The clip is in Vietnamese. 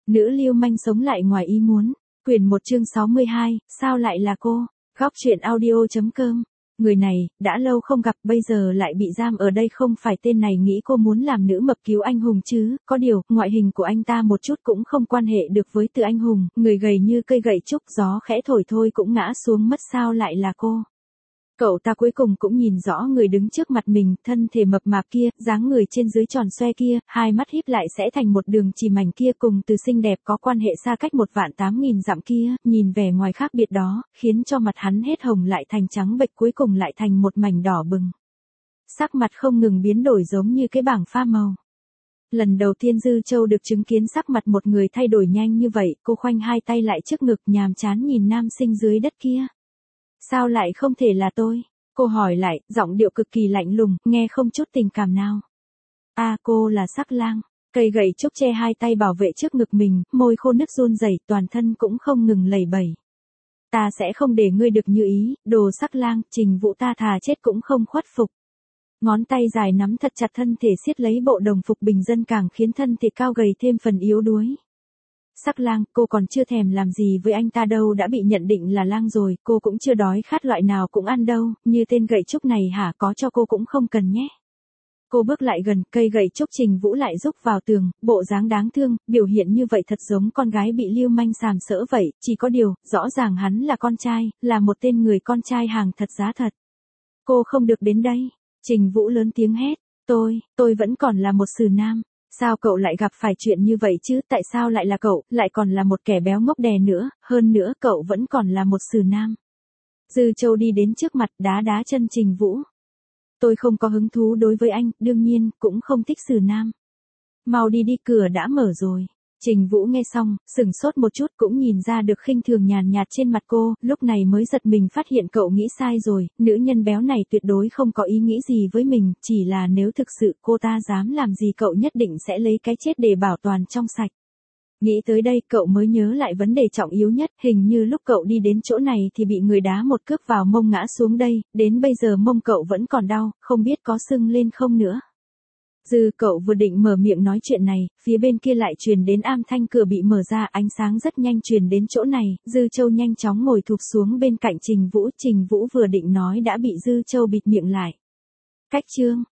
Nữ lưu manh sống lại ngoài ý muốn. Quyển 1 chương 62, sao lại là cô? Góc truyện audio.com. Người này, đã lâu không gặp, bây giờ lại bị giam ở đây, không phải tên này nghĩ cô muốn làm nữ mập cứu anh hùng chứ, có điều, ngoại hình của anh ta một chút cũng không quan hệ được với Từ anh hùng, người gầy như cây gậy trúc, gió khẽ thổi thôi cũng ngã xuống mất, sao lại là cô? Cậu ta cuối cùng cũng nhìn rõ người đứng trước mặt mình, thân thể mập mạp kia, dáng người trên dưới tròn xoe kia, hai mắt híp lại sẽ thành một đường chỉ mảnh kia, cùng Từ xinh đẹp có quan hệ xa cách 1.800.000 dặm kia, nhìn vẻ ngoài khác biệt đó, khiến cho mặt hắn hết hồng lại thành trắng bệch, cuối cùng lại thành một mảnh đỏ bừng. Sắc mặt không ngừng biến đổi giống như cái bảng pha màu. Lần đầu tiên Dư Châu được chứng kiến sắc mặt một người thay đổi nhanh như vậy, cô khoanh hai tay lại trước ngực, nhàm chán nhìn nam sinh dưới đất kia. Sao lại không thể là tôi? Cô hỏi lại, giọng điệu cực kỳ lạnh lùng, nghe không chút tình cảm nào. Cô là Sắc Lang. Cây gậy trúc che hai tay bảo vệ trước ngực mình, môi khô nứt run rẩy, toàn thân cũng không ngừng lẩy bẩy. Ta sẽ không để ngươi được như ý, đồ Sắc Lang, Trình Vũ ta thà chết cũng không khuất phục. Ngón tay dài nắm thật chặt thân thể, siết lấy bộ đồng phục bình dân, càng khiến thân thể cao gầy thêm phần yếu đuối. Sắc Lang, cô còn chưa thèm làm gì với anh ta đâu đã bị nhận định là lang rồi, cô cũng chưa đói khát loại nào cũng ăn đâu, như tên gậy trúc này hả, có cho cô cũng không cần nhé. Cô bước lại gần, cây gậy trúc Trình Vũ lại rúc vào tường, bộ dáng đáng thương, biểu hiện như vậy thật giống con gái bị lưu manh sàm sỡ vậy, chỉ có điều, rõ ràng hắn là con trai, là một tên người con trai hàng thật giá thật. Cô không được đến đây. Trình Vũ lớn tiếng hét, tôi vẫn còn là một xử nam. Sao cậu lại gặp phải chuyện như vậy chứ, tại sao lại là cậu, lại còn là một kẻ béo ngốc đè nữa, hơn nữa cậu vẫn còn là một xử nam. Dư Châu đi đến trước mặt, đá chân Trình Vũ. Tôi không có hứng thú đối với anh, đương nhiên, cũng không thích xử nam. Mau đi đi, cửa đã mở rồi. Trình Vũ nghe xong, sửng sốt một chút, cũng nhìn ra được khinh thường nhàn nhạt trên mặt cô, lúc này mới giật mình phát hiện cậu nghĩ sai rồi, nữ nhân béo này tuyệt đối không có ý nghĩ gì với mình, chỉ là nếu thực sự cô ta dám làm gì cậu nhất định sẽ lấy cái chết để bảo toàn trong sạch. Nghĩ tới đây cậu mới nhớ lại vấn đề trọng yếu nhất, hình như lúc cậu đi đến chỗ này thì bị người đá một cước vào mông ngã xuống đây, đến bây giờ mông cậu vẫn còn đau, không biết có sưng lên không nữa. Cậu vừa định mở miệng nói chuyện này, phía bên kia lại truyền đến âm thanh cửa bị mở ra, ánh sáng rất nhanh truyền đến chỗ này, Dư Châu nhanh chóng ngồi thụp xuống bên cạnh Trình Vũ vừa định nói đã bị Dư Châu bịt miệng lại. Cách chương